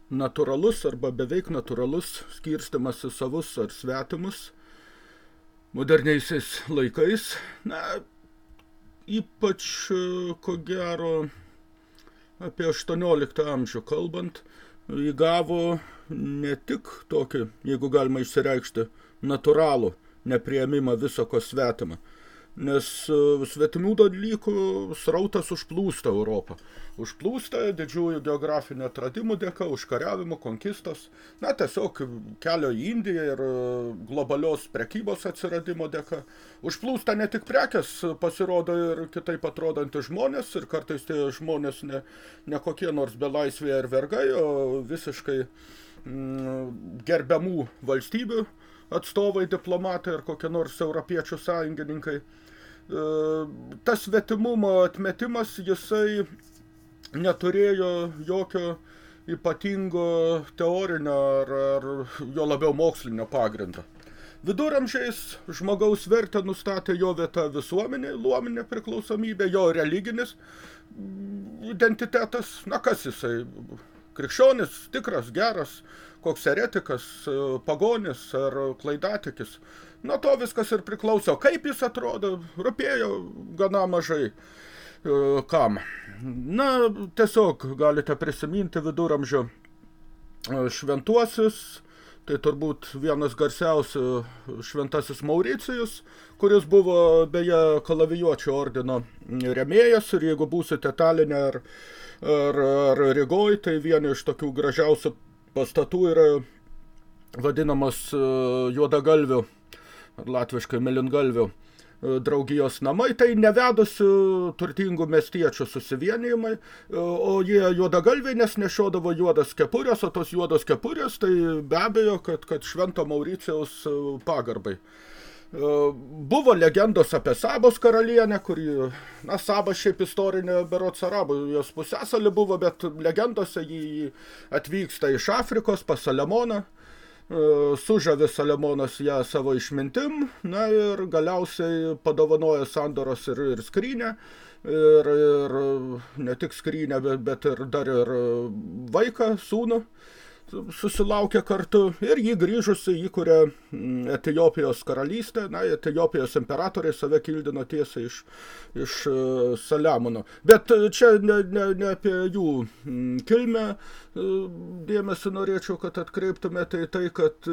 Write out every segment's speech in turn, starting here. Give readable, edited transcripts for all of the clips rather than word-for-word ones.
natūralus arba beveik natūralus skirstymas į savus ar svetimus moderniaisiais laikais, ypač, ko gero, apie 18 amžių kalbant, įgavo ne tik tokį, jeigu galima išsireikšti, natūralų nepriėmimą viso ko svetimą, nes svetimų dalykų srautas užplūsta Europą. Užplūsta didžiųjų geografinių atradimų dėka, užkariavimų, konkistos, tiesiog kelio į Indiją ir globalios prekybos atsiradimo dėka. Užplūsta ne tik prekės, pasirodo ir kitaip atrodantys žmonės, ir kartais tie žmonės ne kokie nors belaisviai ar vergai, o visiškai gerbiamų valstybių atstovai, diplomatai ar kokie nors europiečių sąjungininkai. Tas svetimumo atmetimas, jisai neturėjo jokio ypatingo teorinio ar jo labiau mokslinio pagrindo. Viduramžiais žmogaus vertę nustatė jo vieta visuomenė, luominė priklausomybė, jo religinis identitetas. Kas jisai? Krikščionis, tikras, geras, koks eretikas, pagonis ar klaidatikis. Nuo to viskas ir priklauso. Kaip jis atrodo, rūpėjo gana mažai kam. Tiesiog galite prisiminti viduramžio šventuosius, tai turbūt vienas garsiausių šventasis Mauricijus, kuris buvo beje kalavijuočių ordino rėmėjas, ir jeigu būsite Taline ar Rygoj, tai vieni iš tokių gražiausių pastatų yra vadinamas juodagalvių, latviškai melingalvių draugijos namai, tai nevedusių turtingų miestiečių susivienijimai, o jie juodagalviai, nes nešiodavo juodas kepurės, o tos juodos kepurės, tai be abejo, kad švento Mauricijaus pagarbai. Buvo legendos apie Sabos karalienę, kuri, Sabas šiaip istorinė berods arabų, jos pusėsalį buvo, bet legendose jį atvyksta iš Afrikos pas Saliamoną, sužavi Saliamonas ją savo išmintim, ir galiausiai padovanoja sandoros ir skrynę, ir ne tik skrynę, bet ir dar ir vaiką, sūnų susilaukė kartu, ir jį grįžusi įkuria Etiopijos karalystę. Etiopijos imperatoriai save kildino tiesiai iš Saliamono. Bet čia ne apie jų kilmę dėmesį norėčiau, kad atkreiptumėte į tai, kad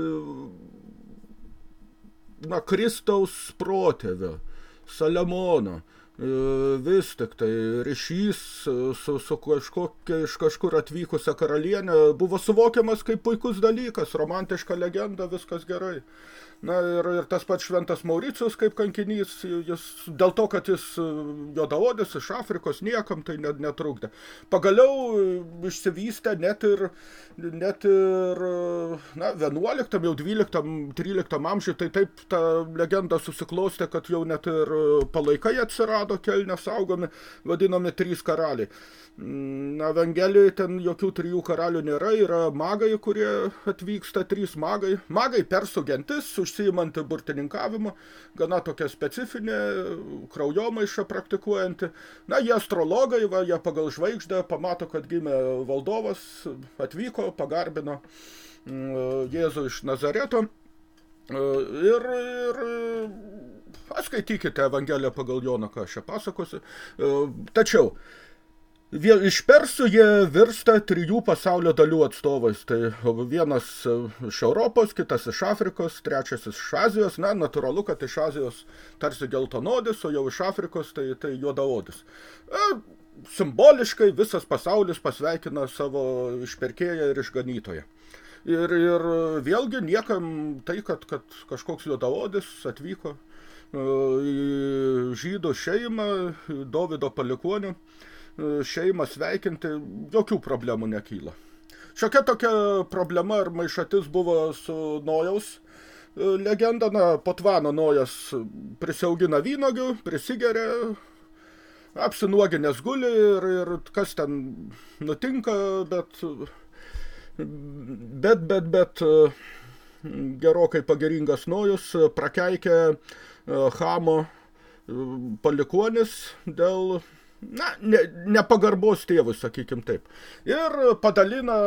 Kristaus protėvio, Saliamono, vis tik tai ryšys su kažkokia iš kažkur atvykusią karalienę buvo suvokiamas kaip puikus dalykas, romantiška legenda, viskas gerai. Ir tas pats šventas Mauricijus kaip kankinys, jis dėl to, kad jis juodaodis iš Afrikos, niekam tai netrukdė. Pagaliau išsivystė net ir 11, jau 12, 13 amžiuje, tai taip ta legenda susiklostė, kad jau net ir palaikai atsirado, kelne saugomi, vadinami 3 karaliai. Evangelijoje ten jokių 3 karalių nėra, yra magai, kurie atvyksta, 3 magai. Magai persų gentis, užsiimanti burtininkavimu, gana tokia specifinė, kraujomaišą praktikuojanti. Jie astrologai, jie pagal žvaigždę pamato, kad gimė valdovas, atvyko, pagarbino Jėzų iš Nazareto. Ir skaitykite Evangeliją pagal Joną, ką aš čia pasakosiu. Tačiau iš persų jie virsta 3 pasaulio dalių atstovais. Tai vienas iš Europos, kitas iš Afrikos, trečias iš Azijos. Natūralu, kad iš Azijos tarsi geltonodis, o jau iš Afrikos tai juodaodis. Simboliškai visas pasaulis pasveikina savo išperkėją ir išganytoją. Ir vėlgi niekam tai, kad kažkoks juodaodis atvyko į žydų šeimą, Dovydo palikuonių šeimą sveikinti, jokių problemų nekyla. Šiokia tokia problema ar maišatis buvo su Nojaus legenda. Po tvano Nojas prisiaugina vynuogių, prisigeria, apsinuoginęs guli ir kas ten nutinka, bet gerokai pageringas Nojus prakeikė Chamo palikuonis dėl nepagarbos tėvui, sakykim taip. Ir padalina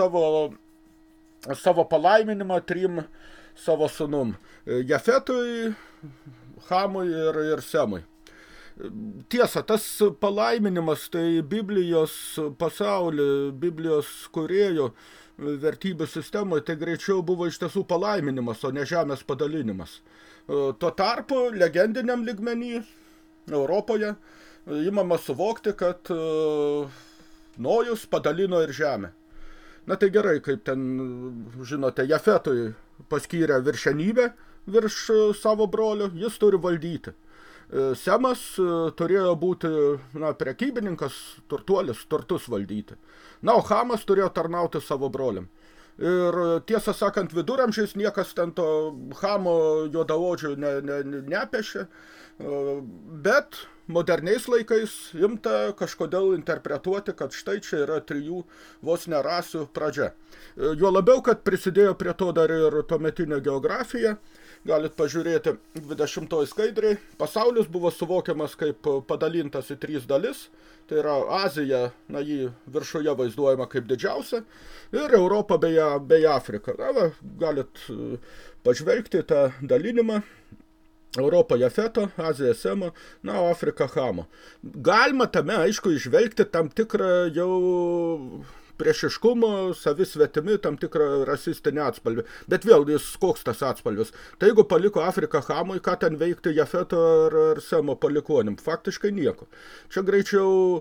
savo palaiminimą 3 savo sūnum. Jafetui, Hamui ir Semui. Tiesa, tas palaiminimas, tai Biblijos pasaulį, Biblijos kūrėjų vertybių sistemoje, tai greičiau buvo iš tiesų palaiminimas, o ne žemės padalinimas. Tuo tarpu legendiniam lygmenį Europoje imama suvokti, kad Nojus padalino ir žemę. Na tai gerai, kaip ten, žinote, Jafetui paskyrė viršenybę virš savo brolio, jis turi valdyti. Semas turėjo būti prekybininkas, turtuolis, turtus valdyti. Na, o Hamas turėjo tarnauti savo broliam. Ir tiesą sakant, viduramžiais niekas ten to Hamo juodaodžių nepešė, bet moderniais laikais imta kažkodėl interpretuoti, kad štai čia yra 3 vos ne rasių pradžia. Juo labiau, kad prisidėjo prie to dar ir tuometinė geografija. Galit pažiūrėti 20 skaidriai. Pasaulis buvo suvokiamas kaip padalintas į 3 dalis. Tai yra Azija, jį viršuje vaizduojama kaip didžiausia, ir Europa bei Afrika. Galit pažvelgti tą dalinimą. Europa Jafeto, Azija Semo, o Afrika Hamo. Galima tame, aišku, išvelgti tam tikrą jau priešiškumo, savisvetimi, tam tikrą rasistinį atspalvį. Bet vėl, koks tas atspalvis? Tai jeigu paliko Afriką Hamui, ką ten veikti Jafeto ar Semo palikuonim? Faktiškai nieko. Čia greičiau,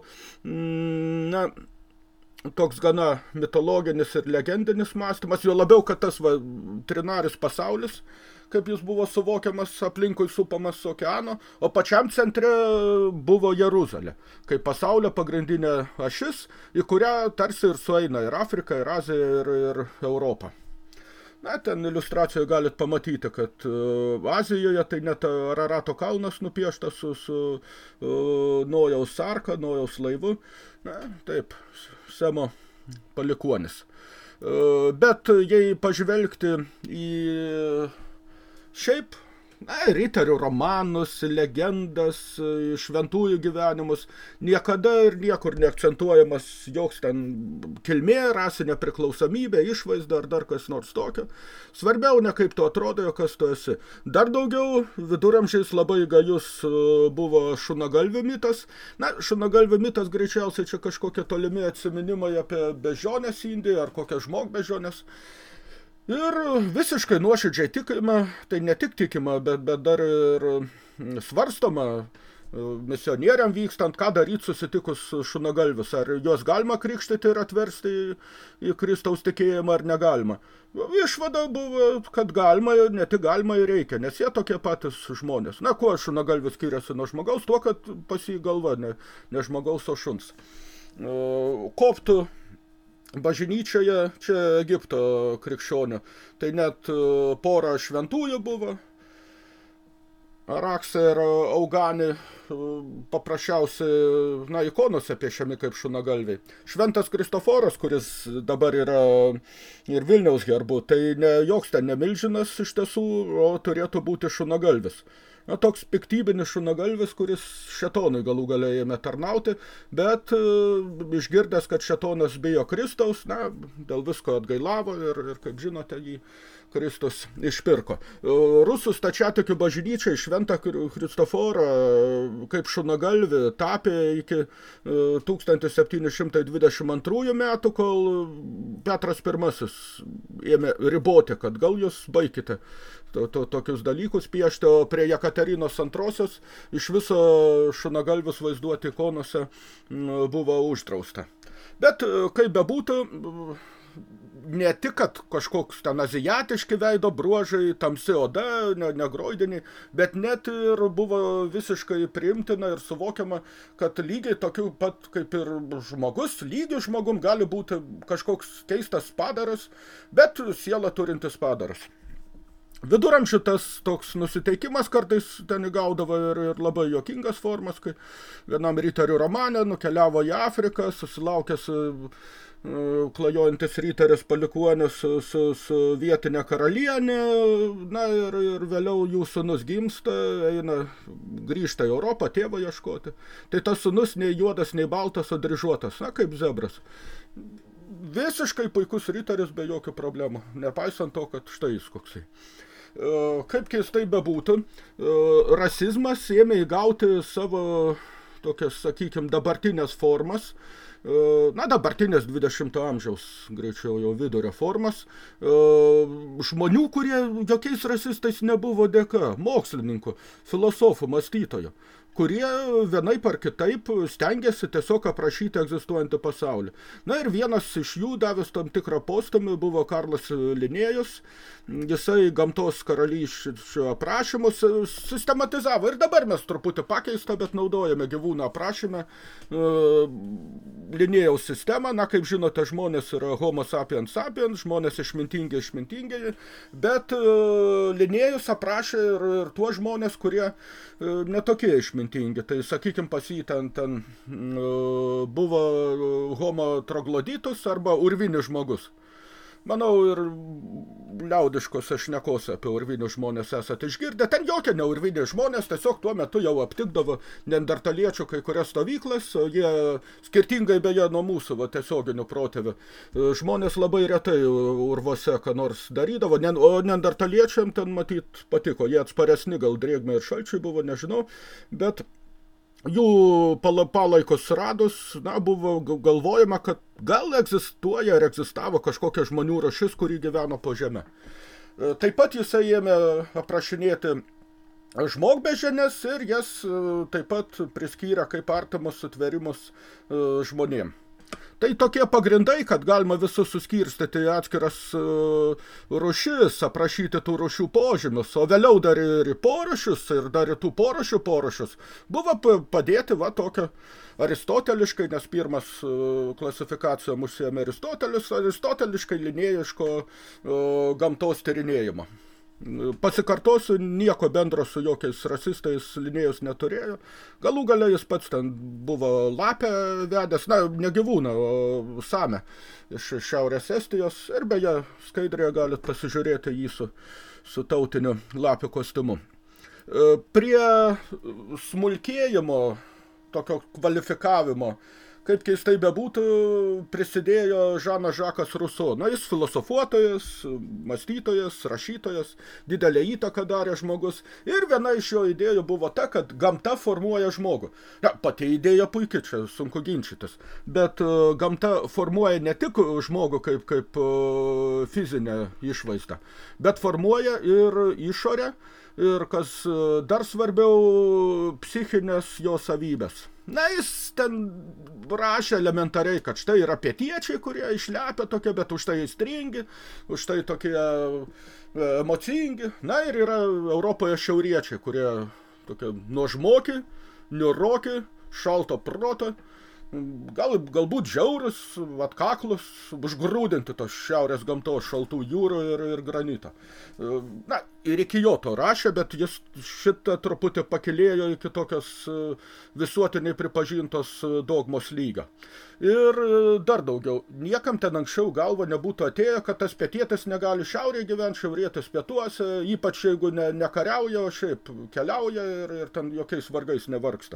toks gana mitologinis ir legendinis mąstymas, jo labiau, kad tas trinaris pasaulis, kaip jis buvo suvokiamas, aplinkui supamas okeano, o pačiam centre buvo Jeruzalė, kaip pasaulio pagrindinė ašis, į kurią tarsi ir sueina ir Afrika, ir Azija, ir Europa. Ten iliustracijoje galit pamatyti, kad Azijoje tai net Ararato kalnas nupieštas su Nojaus arka, Nojaus laivu. Taip, Semo palikuonis. Bet jei pažvelgti į šiaip, riterių romanus, legendas, šventųjų gyvenimus, niekada ir niekur neakcentuojamas joks ten kilmė, rasinė priklausomybė, išvaizda ar dar kas nors tokio. Svarbiau ne kaip tu atrodo, o kas tu esi. Dar daugiau viduramžiais labai gajus buvo šunagalvių mitas. Šunagalvių mitas greičiausiai čia kažkokie tolimi atsiminimai apie bežionės Indiją ar kokią žmogbežionės. Ir visiškai nuoširdžiai tikima, tai ne tik tikima, bet dar ir svarstoma misionieriam vykstant, ką daryti susitikus šunagalvius. Ar juos galima krikštyti ir atversti į Kristaus tikėjimą ar negalima. Išvada buvo, kad galima, ne tik galima ir reikia, nes jie tokie patys žmonės. Kuo šunagalvis skiriasi nuo žmogaus? Tuo, kad pas jį galva ne žmogaus, o šuns. Koptų bažnyčioje, čia Egipto krikščionių, tai net pora šventųjų buvo, Araksai ir Augani, paprasčiausiai, ikonose piešiami kaip šunagalviai. Šventas Kristoforas, kuris dabar yra ir Vilniaus herbu, tai ne joks ten nemilžinas iš tiesų, o turėtų būti šunagalvis. Toks piktybinis šunagalvis, kuris šetonui galų gale ėmė tarnauti, bet išgirdęs, kad šetonas bijo Kristaus, dėl visko atgailavo ir kaip žinote, jį Kristus išpirko. Rusų stačiatikių bažnyčiai šventą Kristoforą kaip šunagalvį tapė iki 1722 metų, kol Petras I ėmė riboti, kad gal jūs baikite tokius dalykus piešti, o prie Jekaterinos antrosios iš viso šunagalvius vaizduoti ikonose buvo uždrausta. Bet kaip bebūtų, ne tik, kad kažkoks ten aziatiški veido bruožai, tamsi oda, negroidiniai, bet net ir buvo visiškai priimtina ir suvokiama, kad lygiai tokių pat kaip ir žmogus, lygiai žmogum gali būti kažkoks keistas padaras, bet sielą turintis padaras. Viduramžių tas toks nusiteikimas kartais ten įgaudavo ir labai juokingas formas, kai vienam riterių romane nukeliavo į Afriką, susilaukęs klajojantis riteris palikuonis su vietinė karalienė, na ir vėliau jų sūnus gimsta, grįžta į Europą, tėvo ieškoti. Tai tas sūnus nei juodas, nei baltas, o dryžuotas, na kaip zebras. Visiškai puikus riteris be jokių problemų, nepaisant to, kad štai jis koksai. Kaip keistai bebūtų, rasizmas ėmė įgauti savo tokias, sakykime, dabartinės formas, dabartinės 20 amžiaus, greičiau jau vidurio formas, žmonių, kurie jokiais rasistais nebuvo dėka, mokslininkų, filosofų, mąstytojų, kurie vienaip ar kitaip stengiasi tiesiog aprašyti egzistuojantį pasaulį. Na ir vienas iš jų, davęs tam tikrą postūmį, buvo Karlas Linėjus. Jisai gamtos karalysčių aprašymus sistematizavo. Ir dabar mes truputį pakeistą, bet naudojame gyvūną aprašymę Linėjaus sistemą. Na, kaip žinote, žmonės yra homo sapiens sapiens, žmonės išmintingi, bet Linėjus aprašė ir tuos žmonės, kurie netokie išmintingi. Tai, sakykim, pas jį ten buvo homo trogloditus arba urvinis žmogus. Manau, ir liaudiškose šnekose apie urvinius žmonės esate išgirdę. Ten jokie ne urviniai žmonės, tiesiog tuo metu jau aptikdavo neandertaliečių kai kurias stovyklas, jie skirtingai beje nuo mūsų tiesioginių protėvių. Žmonės labai retai urvose ką nors darydavo, o neandertaliečiam ten matyt patiko, jie atsparesni, gal drėgmė ir šalčiai buvo, nežinau, bet jų palaikus radus, buvo galvojama, kad gal egzistuoja ar egzistavo kažkokia žmonių rūšis, kuri gyveno po žeme. Taip pat jisai ėmė aprašinėti žmogbeždžiones ir jas taip pat priskyrė kaip artimus sutverimus žmonėm. Tai tokie pagrindai, kad galima visus suskirstyti atskiras rūšis, aprašyti tų rūšių požymius, o vėliau dar ir porūšius, ir dar ir tų porūšius buvo padėti tokio aristoteliškai, nes pirmas klasifikacijom užsiėmė aristoteliškai linėjiško gamtos tyrinėjimo. Pasikartosiu, nieko bendro su jokiais rasistais Linėjus neturėjo. Galų gale jis pats ten buvo lapę vedęs, ne gyvūną, o samę iš Šiaurės Estijos. Ir beje, skaidrėje galit pasižiūrėti jį su tautiniu lapių kostiumu. Prie smulkėjimo, tokio kvalifikavimo, kaip keistai bebūtų, prisidėjo Žanas Žakas Ruso. Jis filosofuotojas, mąstytojas, rašytojas, didelę įtaką darė žmogus. Ir viena iš jo idėjų buvo ta, kad gamta formuoja žmogų. Pati idėja puikiai, čia sunku ginčytis. Bet gamta formuoja ne tik žmogų kaip fizinę išvaizdą, bet formuoja ir išorę, ir kas dar svarbiau, psichinės jo savybės. Jis ten rašė elementariai, kad štai yra pietiečiai, kurie išlepia tokie, bet už tai aistringi, už tai tokie emocingi. Ir yra Europoje šiauriečiai, kurie tokie nuožmoki, niūroki, šalto proto, galbūt žiaurus, atkaklus, užgrūdinti tos šiaurės gamtos šaltų jūrų ir granito. Ir iki jo to rašė, bet jis šitą truputį pakilėjo iki tokios visuotiniai pripažintos dogmos lygio. Ir dar daugiau, niekam ten anksčiau galva nebūtų atėję, kad tas pietietis negali šiaurėje gyventi, šiaurietis pietuose, ypač jeigu nekariauja, o šiaip keliauja ir ten jokiais vargais nevargsta.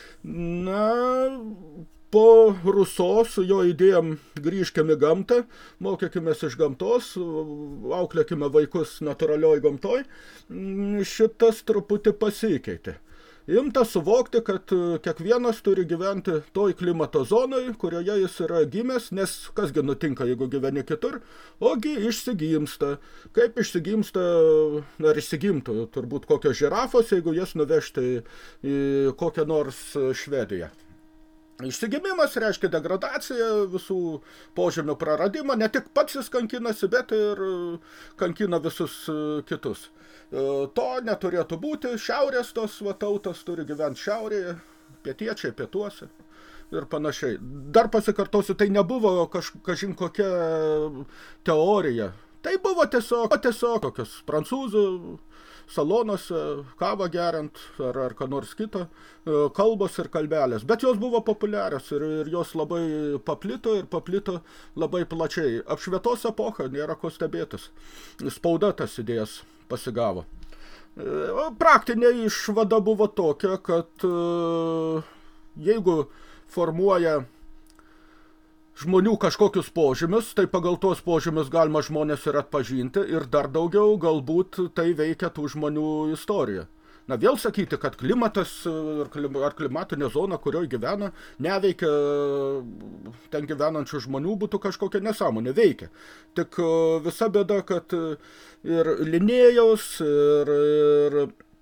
Po Ruso su jo idėjom grįžkime į gamtą, mokykimės iš gamtos, auklėkime vaikus natūralioj gamtoj, šitas truputį pasikeitė. Imta suvokti, kad kiekvienas turi gyventi toj klimato zonoj, kurioje jis yra gimęs, nes kasgi nutinka, jeigu gyveni kitur, ogi išsigimsta. Kaip išsigimsta, ar išsigimtų, turbūt kokios žirafos, jeigu jas nuvežti į kokią nors Švediją. Išsigimimas reiškia degradaciją, visų požemių praradimą, ne tik pats jis kankinasi, bet ir kankina visus kitus. To neturėtų būti, šiaurės tos tautos turi gyventi šiaurėje, pietiečiai pietuose ir panašiai. Dar pasikartosiu, tai nebuvo kažin kokia teorija. Tai buvo tiesiog tokios prancūzų salonuose, kavą geriant ar ką nors kito, kalbos ir kalbelės. Bet jos buvo populiarios ir jos labai paplito labai plačiai. Apšvietos epocha, nėra ko stebėtis. Spauda tas idėjas pasigavo. Praktinė išvada buvo tokia, kad jeigu formuoja žmonių kažkokius požymius, tai pagal tuos požymius galima žmonės ir atpažinti ir dar daugiau galbūt tai veikia tų žmonių istoriją. Na, vėl sakyti, kad klimatas ar klimatinė zona, kurioje gyvena, neveikia ten gyvenančių žmonių, būtų kažkokia nesąmonė, veikia. Tik visa bėda, kad ir Linėjaus, ir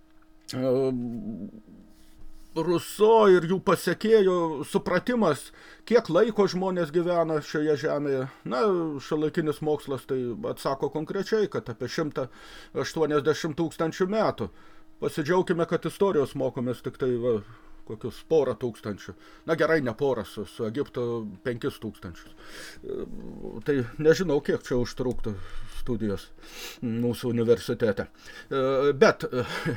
Ruso ir jų pasekėjų supratimas, kiek laiko žmonės gyvena šioje žemėje. Na, šiuolaikinis mokslas tai atsako konkrečiai, kad apie 180 000 metų. Pasidžiaukime, kad istorijos mokomės tik tai kokius 100 000. Na gerai, ne poras, su Egipto 5 000. Tai nežinau, kiek čia užtruktų studijos mūsų universitete. Bet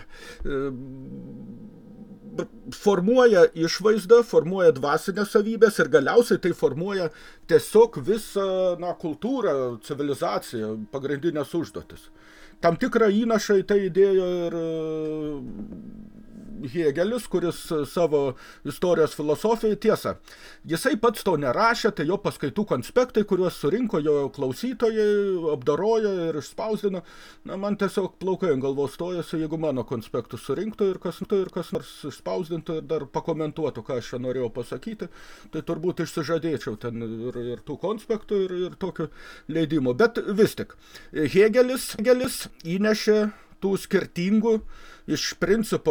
formuoja išvaizdą, formuoja dvasinės savybės ir galiausiai tai formuoja tiesiog visą kultūrą, civilizaciją, pagrindinės užduotis. Tam tikrą įnašą į tai įdėjo ir Hėgelis, kuris savo istorijos filosofijai, tiesa, jisai pats to nerašė, tai jo paskaitų konspektai, kuriuos surinko jo klausytojai, apdorojo ir išspausdino. Na, man tiesiog plaukai ant galvos stojasi, jeigu mano konspektus surinktų ir kas nors išspausdintų ir dar pakomentuotų, ką aš čia norėjau pasakyti, tai turbūt išsižadėčiau ten ir tų konspektų ir tokių leidimų. Bet vis tik, Hėgelis įnešė tų skirtingų iš principo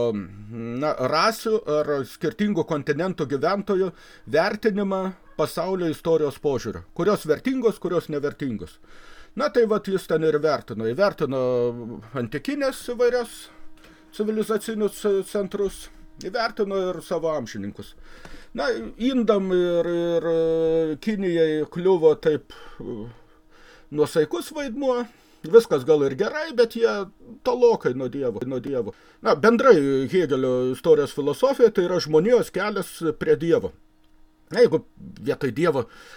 rasių ar skirtingų kontinentų gyventojų vertinimą pasaulio istorijos požiūrio. Kurios vertingos, kurios nevertingos. Na tai vat jis ten ir vertino. Įvertino antikinės įvairias civilizacinius centrus, įvertino ir savo amžininkus. Na, Indam ir Kinijai kliuvo taip nuosaikus vaidmuo. Viskas gal ir gerai, bet jie tolokai nuo dievo. Na, bendrai Hėgelio istorijos filosofija tai yra žmonijos kelias prie dievo. Na, jeigu vietoj dievo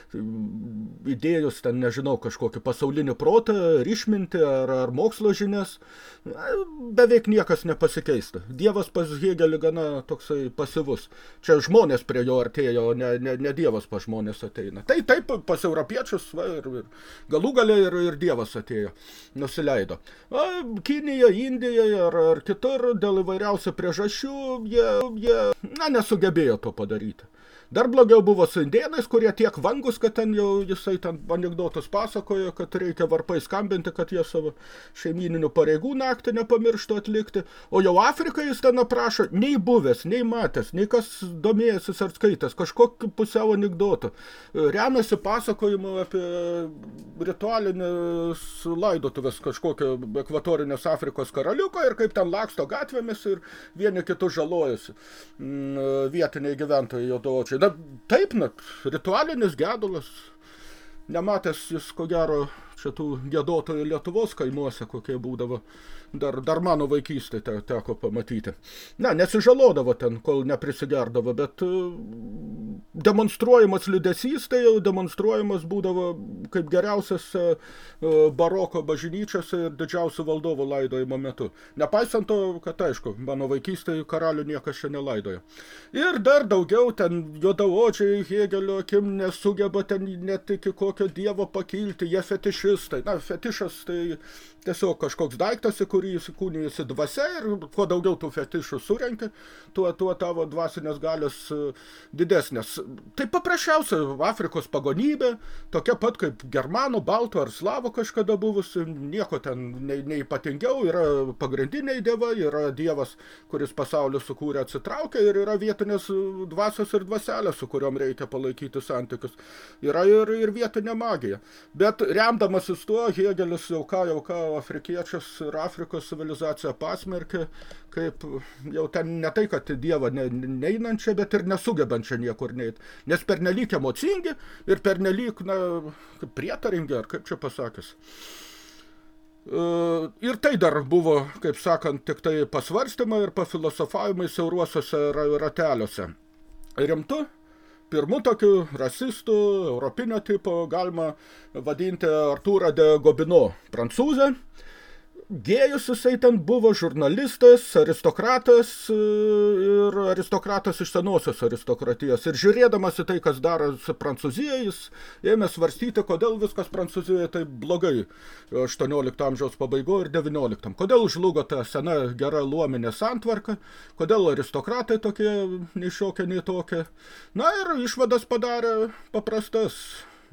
įdėjus ten, nežinau, kažkokį pasaulinį protą, išmintį ar mokslo žinias, beveik niekas nepasikeista. Dievas pas Hėgelį gana toksai pasyvus. Čia žmonės prie jo artėjo, o ne dievas pas žmonės ateina. Tai taip pas europiečius ir galų gale ir dievas atėjo, nusileido. Kinija, Indija ar kitur dėl įvairiausių priežasčių jie nesugebėjo to padaryti. Dar blogiau buvo su indėnais, kurie tiek vangus, kad ten jau jisai ten anekdotus pasakojo, kad reikia varpai skambinti, kad jie savo šeimyninių pareigų naktį nepamirštų atlikti. O jau Afrikai jis ten aprašo nei buvęs, nei matęs, nei kas domėjęsis ar skaitęs, kažkokį pusiau anekdotų. Remiasi pasakojimu apie ritualinės laidotuvės kažkokio ekvatorinės Afrikos karaliuko ir kaip ten laksto gatvėmis ir vieni kitus žalojasi vietiniai gyventojai juodaodžiai. Na, taip, ritualinis gedulas. Nematęs jis, ko gero, čia tų giedotojų Lietuvos kaimuose, kokie būdavo. Dar mano vaikystė teko pamatyti. Na, nesižalodavo ten, kol neprisigerdavo, bet demonstruojamas liūdesys, tai jau demonstruojamas būdavo kaip geriausias baroko bažnyčiose ir didžiausių valdovų laidojimo metu. Nepaisant to, kad aišku, mano vaikystėje karalių niekas čia nelaidojo. Ir dar daugiau ten juodaodžiai Hėgelio akim nesugeba ten net iki kokio dievo pakilti, jie fetišistai. Na, fetišas tai tiesiog kažkoks daiktas, į kurį įsikūnijasi dvasia ir kuo daugiau tų fetišų surenki, tuo tavo dvasinės galios didesnės. Tai paprasčiausia Afrikos pagonybė, tokia pat kaip germanų, baltų ar slavų kažkada buvusi, nieko ten neypatingiau, yra pagrindiniai dievai, yra dievas, kuris pasaulį sukūrė atsitraukia ir yra vietinės dvasios ir dvaselės, su kuriom reikia palaikyti santykius. Yra ir vietinė magija. Bet remdamasis tuo, Hėgelis jau ką afrikiečius ir Afrikos civilizaciją pasmerkė, kaip jau ten ne tai, kad dievą neinančią, bet ir nesugebančią niekur neiti. Nes pernelyg emocingi ir pernelyg, prietaringi, ar kaip čia pasakęs. Ir tai dar buvo, kaip sakant, tik tai pasvarstymai ir pafilosofavimai siauruosiuose rateliuose. Rimtu, pirmu tokiu rasistu, europinio tipo, galima vadinti Artūrą de Gobineau, prancūzę. Gėjus jisai ten buvo žurnalistas, aristokratas ir aristokratas iš senosios aristokratijos. Ir žiūrėdamas į tai, kas darosi Prancūzijoje, jis ėmė svarstyti, kodėl viskas Prancūzijoje taip blogai 18 amžiaus pabaigoje ir 19. Kodėl žlugo ta sena gera luominė santvarka, kodėl aristokratai tokie nei šiokie, nei tokie. Na ir išvadas padarė paprastas.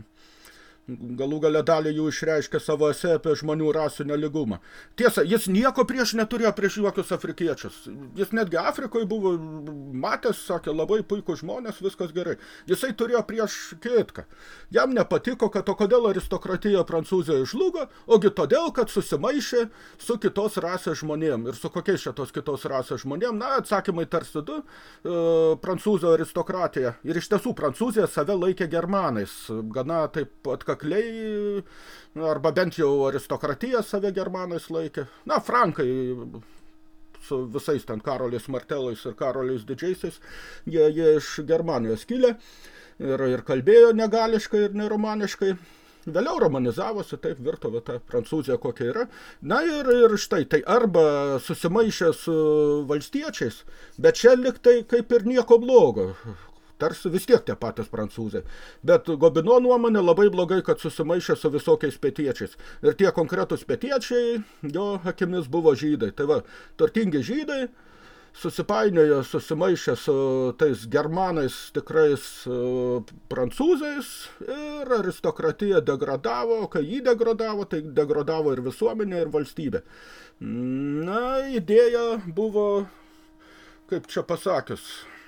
Galų gale dalį jų išreiškė savo esė apie žmonių rasinę lygumą. Tiesa, jis nieko prieš neturėjo prieš jokius afrikiečius. Jis netgi Afrikoje buvo matęs, sakė, labai puikų žmonės, viskas gerai. Jisai turėjo prieš kitką. Jam nepatiko, kad o kodėl aristokratija Prancūzijoje žlugo, ogi todėl, kad susimaišė su kitos rasės žmonėm. Ir su kokiais šitos kitos rasės žmonėm? Na, atsakymai tarsi du. Prancūzų aristokratija. Ir iš tiesų Prancūzija save laikė germanais. Gana taip atkakliai, arba bent jau aristokratija save germanais laikė. Na, frankai su visais ten Karoliais Martelais ir Karoliais Didžiaisiais, jie iš Germanijos kilę ir kalbėjo negališkai ir neromaniškai. Vėliau romanizavosi, taip virto ta Prancūzija kokia yra. Na ir štai, tai arba susimaišė su valstiečiais, bet čia lyg tai kaip ir nieko blogo. Tarsi vis tiek tie patys prancūzai. Bet Gobineau nuomonė labai blogai, kad susimaišė su visokiais pietiečiais. Ir tie konkretūs pietiečiai jo akimis buvo žydai. Tai va, turtingi žydai susipainiojo, susimaišė su tais germanais tikrais prancūzais ir aristokratija degradavo. Kai jį degradavo, tai degradavo ir visuomenė, ir valstybė. Na, idėja buvo, kaip čia pasakius,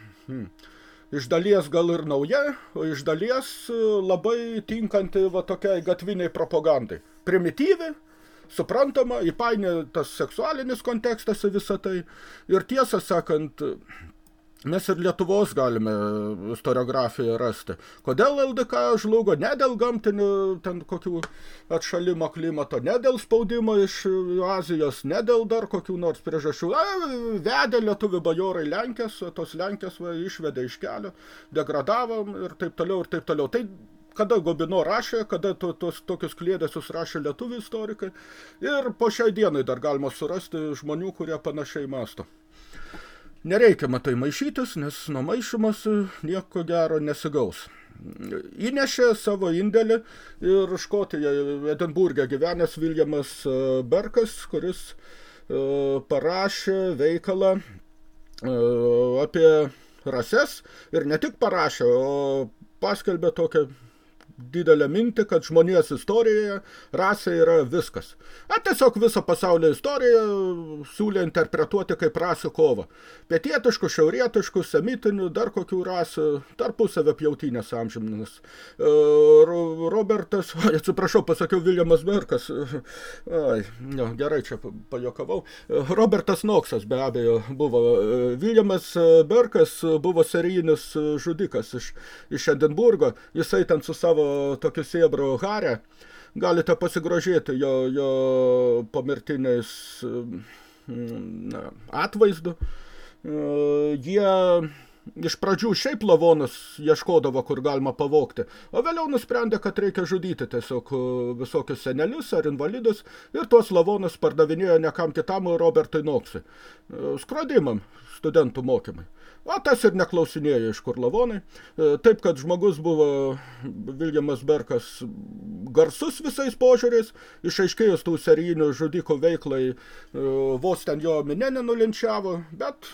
iš dalies gal ir nauja, o iš dalies labai tinkanti va tokiai gatviniai propagandai. Primityvi, suprantama, įpainiotas seksualinis kontekstas į visą tai. Ir tiesą sakant, mes ir Lietuvos galime istoriografiją rasti. Kodėl LDK žlugo? Ne dėl gamtinių ten kokių atšalimo klimato, ne dėl spaudimo iš Azijos, ne dėl dar kokių nors priežasčių. Vedė lietuvių bajorai Lenkės, tos Lenkės išvedė iš kelio, degradavom ir taip toliau ir taip toliau. Tai kada Gobineau rašė, kada tokius kliedesius rašė lietuvių istorikai. Ir po šiai dienai dar galima surasti žmonių, kurie panašiai mąsto. Nereikia, matai, maišytis, nes nuo maišymosi nieko gero nesigaus. Įnešė savo indėlį ir Škotijoje, Edinburge gyvenęs Williamas Burkas, kuris parašė veikalą apie rases ir ne tik parašė, o paskelbė tokią didelę mintį, kad žmonijos istorijoje rasė yra viskas. Tiesiog visą pasaulio istoriją siūlė interpretuoti kaip rasių kovą. Pietietiškų, šiaurietiškų, semitinių, dar kokių rasių, tarpusavio pjautynės amžinas. Robertas, atsiprašau, pasakiau Williamas Burkas, gerai čia pajokavau. Robertas Knoxas be abejo buvo. Williamas Burkas buvo serijinis žudikas iš Edinburgo. Jisai ten su savo tokiu sėbru Harė. Galite pasigrožėti jo pomirtiniais atvaizdu. Jie iš pradžių šiaip lavonus ieškodavo, kur galima pavogti, o vėliau nusprendė, kad reikia žudyti tiesiog visokius senelius ar invalidus ir tuos lavonus pardavinėjo ne kam kitam Robertui Knoxui. Skrodimam, studentų mokymai. O tas ir neklausinėjo, iš kur lavonai. Taip, kad žmogus buvo Williamas Burkas garsus visais požiūriais, išaiškėjus tų serijinių žudikų veiklai, vos ten jo minė nenulinčiavo, bet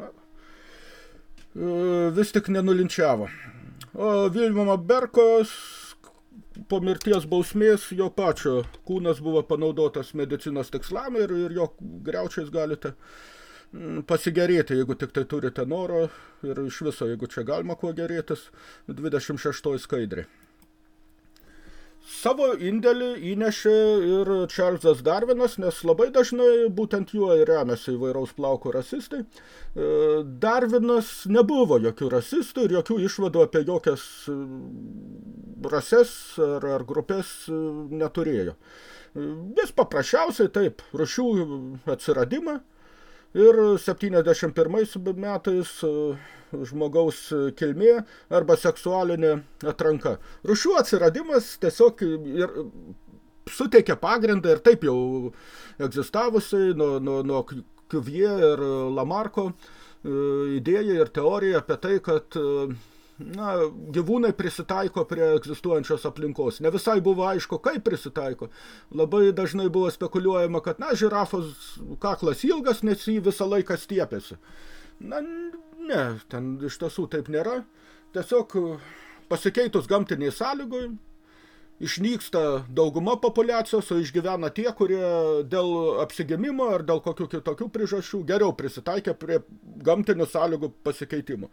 vis tik nenulinčiavo. O Williamo Burkos po mirties bausmės jo pačio kūnas buvo panaudotas medicinos tikslam ir jo griaučiais galite pasigerėti, jeigu tik tai turite noro ir iš viso, jeigu čia galima kuo gerėtis, 26 skaidrė. Savo indėlį įnešė ir Čarlzas Darvinas, nes labai dažnai būtent juo remiasi įvairaus plauko rasistai. Darvinas nebuvo jokių rasistų ir jokių išvadų apie jokias rases ar grupės neturėjo. Jis paprasčiausiai taip rūšių atsiradimą ir 71 metais žmogaus kilmė arba seksualinė atranka. Rūšių atsiradimas tiesiog ir suteikia pagrindą ir taip jau egzistavusiai nuo Cuvier ir Lamarko idėja ir teorija apie tai, kad gyvūnai prisitaiko prie egzistuojančios aplinkos. Ne visai buvo aišku, kaip prisitaiko. Labai dažnai buvo spekuliuojama, kad žirafos kaklas ilgas, nes jį visą laiką stiepėsi. Ne, ten iš tiesų taip nėra. Tiesiog pasikeitus gamtiniai sąlygoj išnyksta dauguma populiacijos, o išgyvena tie, kurie dėl apsigimimo ar dėl kokių kitokių priežasčių geriau prisitaikė prie gamtinių sąlygų pasikeitimo.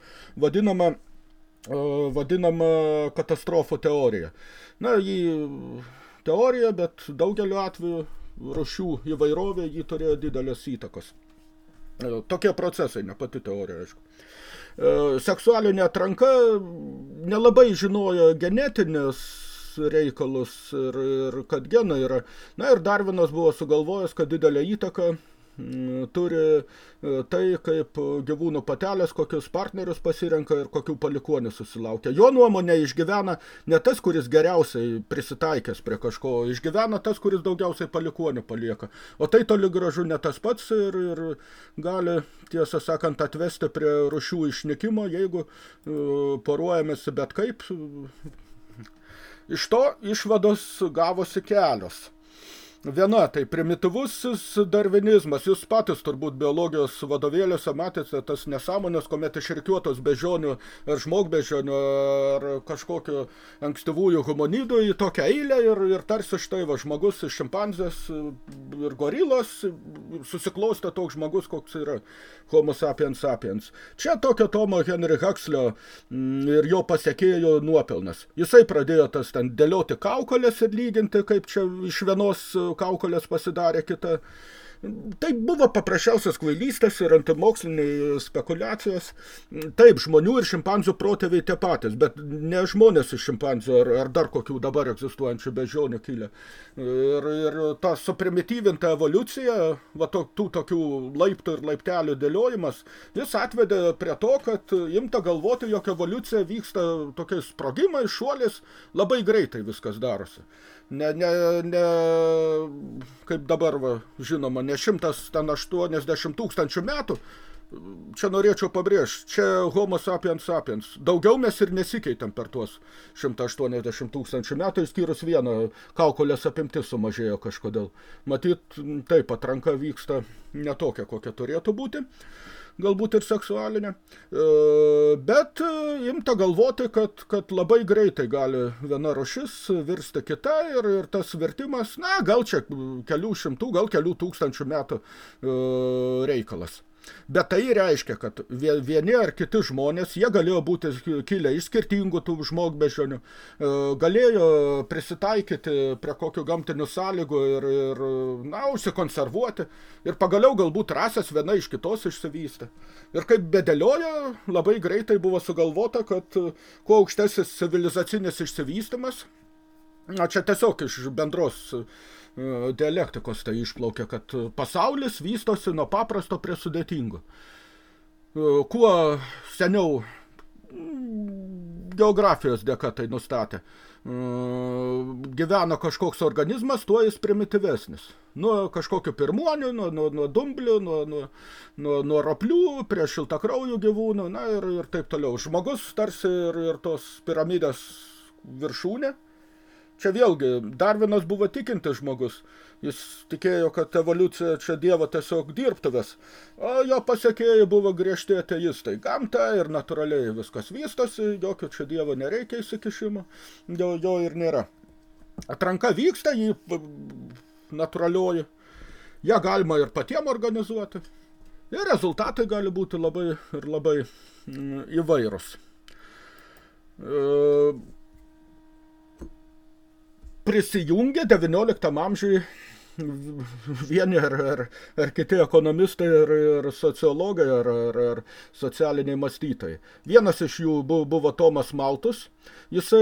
Vadinama katastrofų teorija. Jį teorija, bet daugeliu atveju rūšių įvairovė jį turėjo didelės įtakos. Tokie procesai, ne pati teorija, aišku. Seksualinė atranka nelabai žinojo genetinės reikalus ir kad genai yra. Ir Darvinas buvo sugalvojęs, kad didelę įtaką turi tai, kaip gyvūnų patelės, kokius partnerius pasirenka ir kokių palikuonių susilaukia. Jo nuomonė išgyvena ne tas, kuris geriausiai prisitaikęs prie kažko, išgyvena tas, kuris daugiausiai palikuonių palieka. O tai toli gražu ne tas pats ir gali, tiesą sakant, atvesti prie rūšių išnykimo, jeigu poruojamės bet kaip. Iš to išvados gavosi kelios. Viena, tai primityvusis darvinizmas. Jūs patys turbūt biologijos vadovėliuose matėte tas nesąmonės, kuomet išrikiuotos beždžionių ar žmogbeždžionių ar kažkokio ankstyvųjų homonidų į tokią eilę ir tarsi štai žmogus iš šimpanzės ir gorilos susiklostė toks žmogus, koks yra Homo sapiens sapiens. Čia tokio Tomo Henry Huxley ir jo pasekėjo nuopelnas. Jisai pradėjo tas ten dėlioti kaukolės ir lyginti, kaip čia iš vienos kaukolės pasidarė kita. Tai buvo paprasčiausias kvailystės ir antimoksliniai spekulacijos. Taip, žmonių ir šimpanzių protėviai tie patys, bet ne žmonės iš šimpanzių ar dar kokių dabar egzistuojančių beždžionių kilę. Ir ta suprimityvinta evoliucija, tų tokių laiptų ir laiptelių dėliojimas, jis atvedė prie to, kad imta galvoti, jog evoliucija vyksta tokiais sprogimais, šuolis, labai greitai viskas darosi. Ne, kaip dabar žinoma, ne 180 tūkstančių metų. Čia norėčiau pabrėžti, čia Homo sapiens sapiens. Daugiau mes ir nesikeitėm per tuos 180 tūkstančių metų, išskyrus vieną kaukolės apimtis sumažėjo kažkodėl. Matyt, taip, atranka vyksta ne tokia, kokia turėtų būti. Galbūt ir seksualinė, bet imta galvoti, kad labai greitai gali viena rūšis virsti kita ir tas virtimas, gal čia kelių šimtų, gal kelių tūkstančių metų reikalas. Bet tai reiškia, kad vieni ar kiti žmonės, jie galėjo būti kilę iš skirtingų tų žmogbeždžionių, galėjo prisitaikyti prie kokių gamtinių sąlygų ir užsikonservuoti. Ir pagaliau galbūt rasės viena iš kitos išsivystė. Ir kaip bedėlioja, labai greitai buvo sugalvota, kad kuo aukštesnis civilizacinis išsivystymas, čia tiesiog iš bendros dialektikos tai išplaukia, kad pasaulis vystosi nuo paprasto prie sudėtingo. Kuo seniau geografijos dėka tai nustatė, gyvena kažkoks organizmas, tuo jis primityvesnis. Nuo kažkokių pirmuonių, nuo dumblių, nuo roplių, prie šiltakraujų gyvūnų, ir taip toliau. Žmogus tarsi ir tos piramidės viršūnė. Čia vėlgi, Darvinas buvo tikintis žmogus. Jis tikėjo, kad evoliucija čia Dievo tiesiog dirbtuvės. O jo pasekėjai buvo griežti ateistai. Gamta ir natūraliai viskas vystosi, jokio čia Dievo nereikia įsikišimo, jo ir nėra. Atranka vyksta, jį natūralioji. Ją galima ir patiem organizuoti. Ir rezultatai gali būti labai įvairūs. prisijungė 19 amžiui vieni ar kiti ekonomistai ir sociologai ar socialiniai mąstytojai. Vienas iš jų buvo Tomas Malthus. Jisai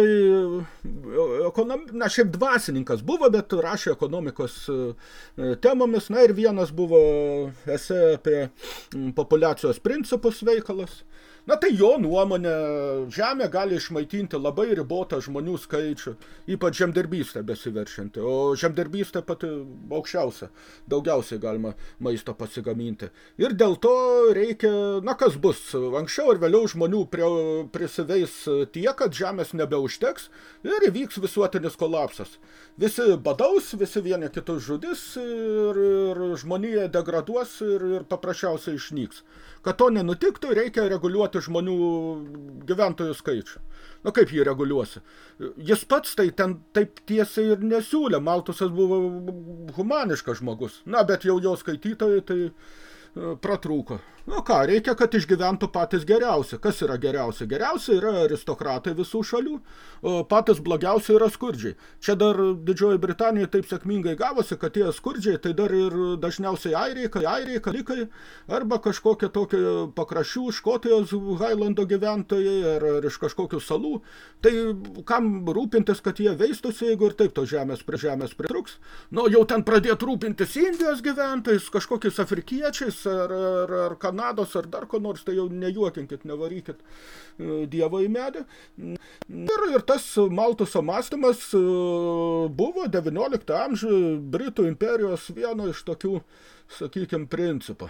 šiaip dvasininkas buvo, bet rašė ekonomikos temomis. Na ir vienas buvo esė apie populiacijos principus veikalas. Na tai jo nuomonė, žemė gali išmaitinti labai ribotą žmonių skaičių, ypač žemdirbystę besiverčianti, o žemdirbystė pati aukščiausia, daugiausiai galima maisto pasigaminti. Ir dėl to reikia, kas bus, anksčiau ir vėliau žmonių prisiveis tiek, kad žemės nebeužteks ir įvyks visuotinis kolapsas. Visi badaus, visi vieni kitus žudis ir žmonija degraduos ir paprasčiausiai išnyks. Kad to nenutiktų, reikia reguliuoti žmonių gyventojų skaičių. Kaip jį reguliuosi? Jis pats tai ten taip tiesiai ir nesiūlė. Malthusas buvo humaniškas žmogus. Bet jau jo skaitytojai tai pratrūko. Reikia, kad išgyventų patys geriausi. Kas yra geriausia? Geriausia yra aristokratai visų šalių, o patys blogiausi yra skurdžiai. Čia dar Didžioji Britanija taip sėkmingai gavosi, kad tie skurdžiai, tai dar ir dažniausiai airiai, kalikai, arba kažkokie tokie pakraščių, Škotijos Hailando gyventojai, ar iš kažkokių salų. Tai kam rūpintis, kad jie veistusi, jeigu ir taip to žemės pritruks? Jau ten pradėti rūpintis Indijos gyventojais, kažkokiais afrikiečiais, ar Kanados, ar dar ko nors, tai jau nejuokinkit, nevarykit Dievo į medį. Ir tas Malthuso mąstymas buvo 19 amžių Britų imperijos vieno iš tokių, sakykime, principų.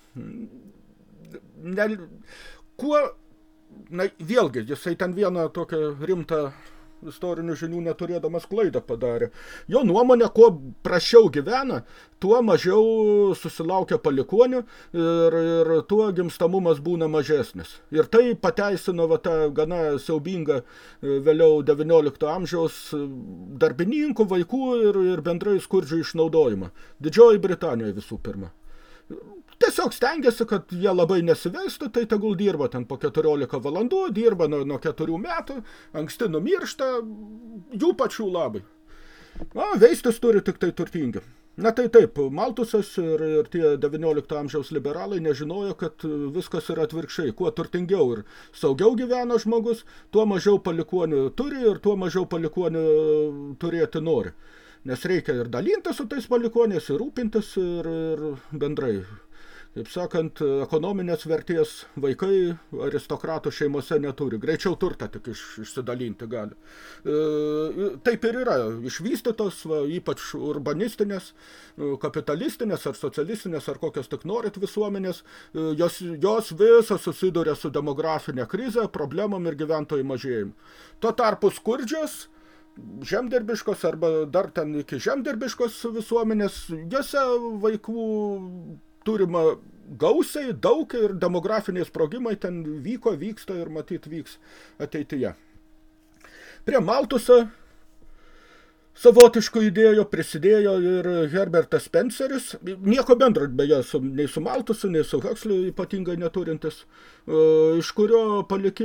Vėlgi, jisai ten vieną tokią rimtą istorinių žinių neturėdamas klaidą padarė. Jo nuomonė, kuo prasčiau gyvena, tuo mažiau susilaukia palikonių ir tuo gimstamumas būna mažesnis. Ir tai pateisino tą gana siaubingą vėliau 19 amžiaus darbininkų, vaikų ir bendrai skurdžių išnaudojimą. Didžioji Britanija visų pirma. Tiesiog stengiasi, kad jie labai nesivestų, tai tegul dirba ten po 14 valandų, dirba nuo 4 metų, anksti numiršta, jų pačių labai. Veistis turi tik tai turtingi. Tai taip, Malthusas ir tie 19 amžiaus liberalai nežinojo, kad viskas yra atvirkščiai. Kuo turtingiau ir saugiau gyvena žmogus, tuo mažiau palikonių turi ir tuo mažiau palikonių turėti nori. Nes reikia ir dalintis su tais palikoniais, ir rūpintis, ir bendrai. Kaip sakant, ekonominės vertės vaikai aristokratų šeimose neturi. Greičiau turtą tik išsidalinti gali. Taip ir yra. Išvystytos, ypač urbanistinės, kapitalistinės ar socialistinės, ar kokios tik norit visuomenės, jos visos susiduria su demografinė krize, problemom ir gyventojų mažėjimu. Tuo tarpu skurdžios, žemdirbiškos arba dar ten iki žemdirbiškos visuomenės, jose vaikų turima gausiai, daug ir demografiniai sprogimai ten vyksta ir matyt vyks ateityje. Prie Malthuso savotiškų idėjų prisidėjo ir Herbertas Spenceris, nieko bendro beje nei su Malthusu, nei su Huxley ypatingai neturintis, iš kurio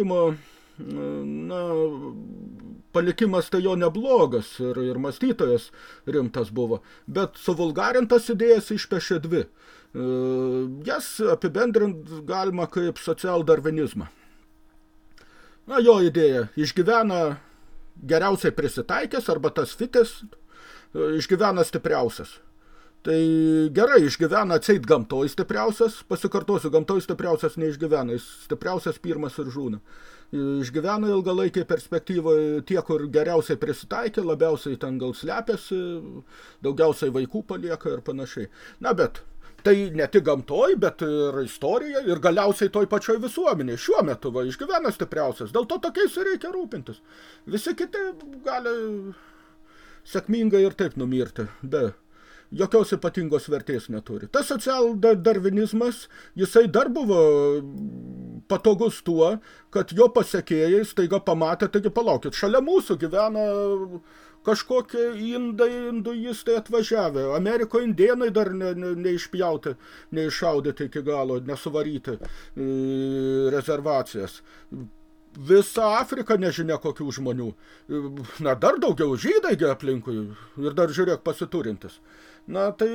palikimas tai jo neblogas ir mąstytojas rimtas buvo, bet suvulgarintas idėjas išpešė dvi. Jas apibendrint galima kaip socialdarvinizmą. Jo idėja išgyvena geriausiai prisitaikęs arba tas fittest, išgyvena stipriausias. Tai gerai, išgyvena atseit gamtoj stipriausias, pasikartosiu, gamtoj stipriausias neišgyvena, jis stipriausias pirmas ir žūna. Išgyvena ilgalaikiai perspektyvoje tie, kur geriausiai prisitaikė, labiausiai ten gal slepiasi, daugiausiai vaikų palieka ir panašiai. Bet tai ne tik gamtoj, bet ir istorija ir galiausiai toj pačioj visuomenėje. Šiuo metu išgyvena stipriausias, dėl to tokiais reikia rūpintis. Visi kiti gali sėkmingai ir taip numirti, be jokios ypatingos vertės neturi. Tas socialdarvinizmas, jisai dar buvo patogus tuo, kad jo pasekėjai staiga pamatė, taigi palaukit, šalia mūsų gyvena kažkokie induistai atvažiavę. Amerikoje indėnai dar neišpjauti, neiššaudyti iki galo, nesuvaryti rezervacijas. visa Afrika nežinia kokių žmonių. Na, dar daugiau žydaigi aplinkui ir dar žiūrėk pasiturintis. Na, tai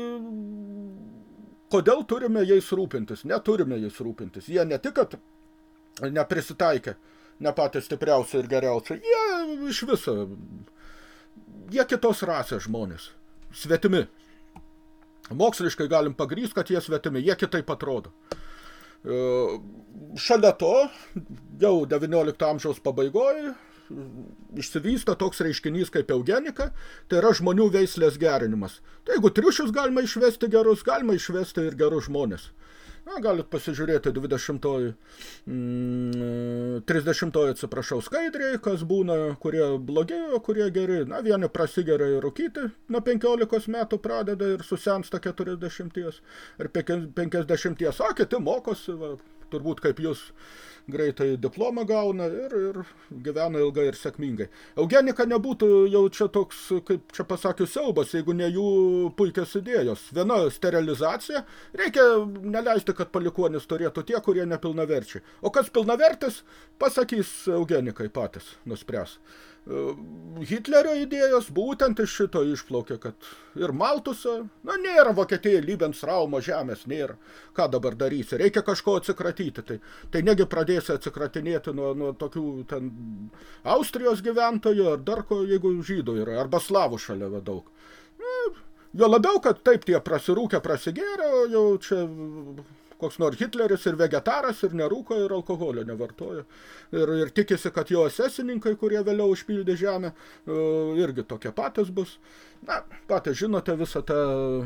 kodėl turime jais rūpintis? Neturime jais rūpintis. Jie ne tik, kad neprisitaikė, ne patys stipriausi ir geriausi, jie iš viso, jie kitos rasės žmonės, svetimi. Moksliškai galim pagrįsti, kad jie svetimi, jie kitaip atrodo. Šalia to, jau 19 amžiaus pabaigoje, išsivysto toks reiškinys kaip eugenika, tai yra žmonių veislės gerinimas. Tai jeigu triušius galima išvesti gerus, galima išvesti ir gerus žmonės. Na, galit pasižiūrėti 30 atsiprašau, skaidriai, kas būna, kurie blogi, o kurie geri. Na, vieni prasigeria ir rūkyti, nuo 15 metų pradeda ir susensta 40 ir 50, o kiti mokosi, va, turbūt kaip jūs greitai diplomą gauna ir gyvena ilgai ir sėkmingai. Eugenika nebūtų jau čia toks, kaip čia pasakius, siaubas, jeigu ne jų puikios idėjos. Viena sterilizacija, reikia neleisti, kad palikuonis turėtų tie, kurie nepilnaverčiai. O kas pilnavertis, pasakys eugenikai patys, nuspręs. Hitlerio idėjos būtent iš šito išplaukė, kad ir Maltuose, na, nėra Vokietijai Lebensraumo žemės, nėra. Ką dabar darysi? Reikia kažko atsikratyti. Tai negi pradėsi atsikratinėti nuo tokių ten Austrijos gyventojų, ar dar ko, jeigu žydų yra, arba slavų šalia va daug. Jo labiau, kad taip tie prasirūkę, prasigėrė, jau čia koks nors Hitleris ir vegetaras, ir nerūko, ir alkoholio nevartoja. Ir tikisi, kad jo esesininkai, kurie vėliau užpildė žemę, irgi tokie patys bus. Na, patys žinote visą tą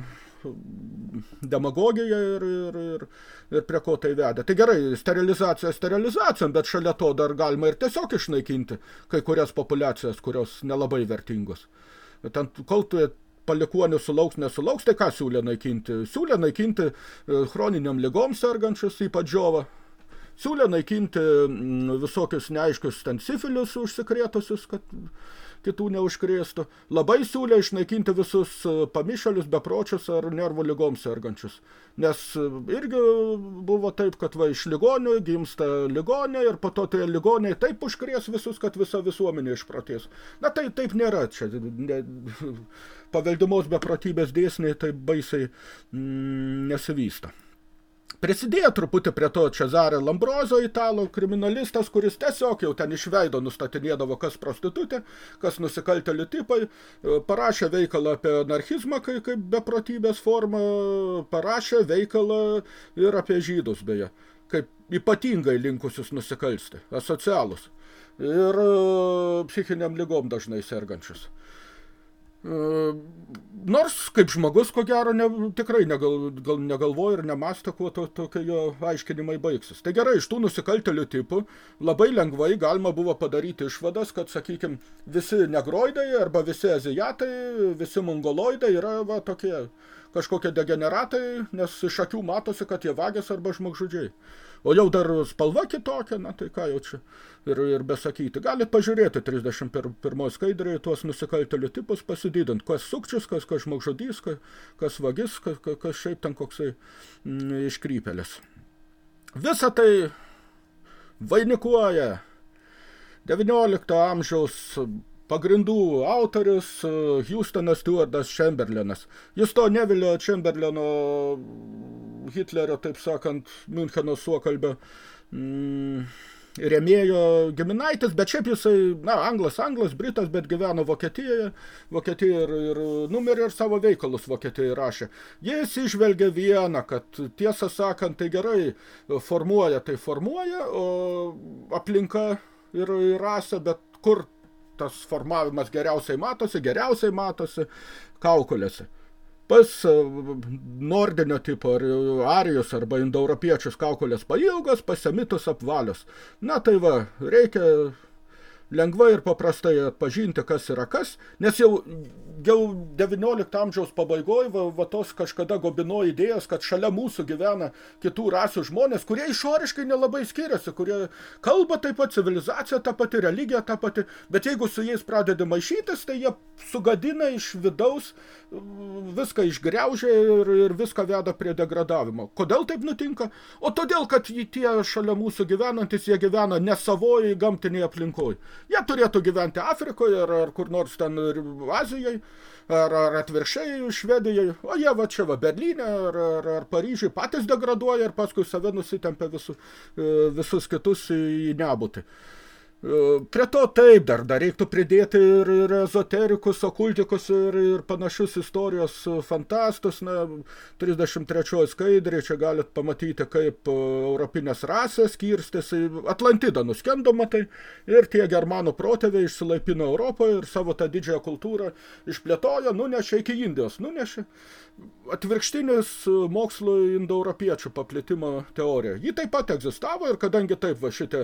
demagogiją ir prie ko tai veda. Tai gerai, sterilizacijom, bet šalia to dar galima ir tiesiog išnaikinti kai kurias populiacijas, kurios nelabai vertingos. Ten, kol tu palikuonių nesulauks, tai ką siūlė naikinti? Siūlė naikinti chroniniam ligom sergančius, ypač džiovą. Siūlė naikinti visokius neaiškius ten sifilius užsikrėtusius, kad kitų neužkrėstų. Labai siūlė išnaikinti visus pamišėlius, bepročius ar nervų ligom sergančius. Nes irgi buvo taip, kad va iš ligonių gimsta ligonė ir po to tie ligoniai taip užkrės visus, kad visa visuomenė išprotės. Na tai taip nėra čia. Paveldimos beprotybės dėsniai taip baisiai nesivysta. Prisidėjo truputį prie to Cesare Lombroso, italų kriminalistas, kuris tiesiog jau ten iš veido nustatinėdavo, kas prostitutė, kas nusikaltėlių tipai, parašė veikalą apie anarchizmą kaip beprotybės formą, parašė veikalą ir apie žydus beje, kaip ypatingai linkusius nusikalsti, asocialus ir psichiniam ligom dažnai sergančius. Nors, kaip žmogus, ko gero, tikrai negalvoja ir nemąsto, kuo tokie jo aiškinimai baigsis. Tai gerai, iš tų nusikaltėlių tipų labai lengvai galima buvo padaryti išvadas, kad, sakykime, visi negroidai arba visi azijatai, visi mongoloidai yra va, tokie kažkokie degeneratai, nes iš akių matosi, kad jie vagės arba žmogžudžiai. O jau dar spalva kitokia, na tai ką jau čia ir besakyti. Galit pažiūrėti 31 skaidrėje tuos nusikaltėlių tipus, pasididint, kas sukčius, kas žmogžudys, kas vagis, kas šiaip ten koksai iškrypėlis. Visa tai vainikuoja 19 amžiaus pagrindų autorius Houstonas Stuartas Chamberlainas. Jis to Nevilio Chamberlaino Hitlerio, taip sakant, Miuncheno suokalbio rėmėjo giminaitis, bet šiaip jisai, na, anglas, britas, bet gyveno Vokietijoje ir numirė ir savo veikalus Vokietijoje rašė. Jis išvelgia vieną, kad tiesą sakant, tai gerai formuoja, o aplinka ir rasė, bet kur tas formavimas geriausiai matosi kaukolėse. Pas nordinio tipo ar arijus arba indoeuropiečius kaukolės pailgos, pas semitus apvalios. Na tai va, reikia lengvai ir paprastai atpažinti, kas yra kas, nes jau 19 amžiaus pabaigoje va tos kažkada Gobino idėjos, kad šalia mūsų gyvena kitų rasių žmonės, kurie išoriškai nelabai skiriasi, kurie kalba taip pat, civilizacija ta pati, religija ta pati, bet jeigu su jais pradedi maišytis, tai jie sugadina iš vidaus, viską išgriaužia ir viską veda prie degradavimo. Kodėl taip nutinka? O todėl, kad tie šalia mūsų gyvenantis, jie gyvena ne savoje gamtinėje aplinkoje. Jie turėtų gyventi Afrikoje ar kur nors ten Azijoje, ar atvirkščiai Švedijai, o jie va čia Berlyne ar Paryžiui patys degraduoja ir paskui save nusitempia visus kitus į nebūtį. Prie to taip dar reiktų pridėti ir ezoterikus, okultikus ir panašius istorijos fantastus. 33 skaidrė, čia galit pamatyti, kaip europinės rasės skirstėsi. Atlantida nuskendo, matai, ir tie germanų protėviai išsilaipino Europoje ir savo tą didžiąją kultūrą išplėtojo, nunešė iki Indijos, nunešė. Atvirkštinis mokslo indoeuropiečių paplitimo teorija. Ji taip pat egzistavo ir kadangi taip va šitie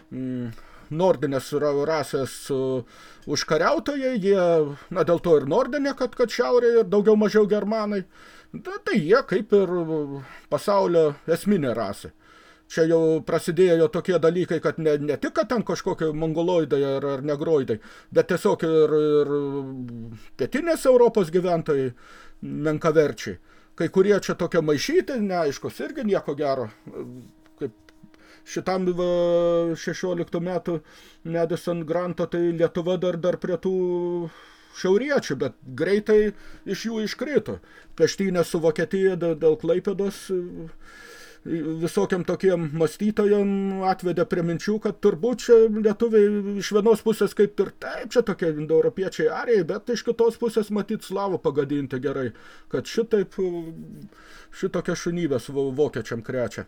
nordinės rasės užkariautojai, jie, dėl to ir nordinė, kad šiaurėje daugiau mažiau germanai, tai jie kaip ir pasaulio esminė rasė. Čia jau prasidėjo tokie dalykai, kad ne tik, kad ten kažkokie mongoloidai ar negroidai, bet tiesiog ir pietinės Europos gyventojai menkaverčiai. Kai kurie čia tokie maišyti, neaiškus, irgi nieko gero. Šitam 16 metų Madison Granto, tai Lietuva dar prie tų šiauriečių, bet greitai iš jų iškrito. Peštynė su Vokietija dėl Klaipėdos visokiam tokiem mąstytojam atvedė prie minčių, kad turbūt čia lietuviai iš vienos pusės kaip ir taip, čia tokie indoeuropiečiai arijai, bet iš kitos pusės matyt slavų pagadinti gerai, kad šitokia šunybės vokiečiam krečia.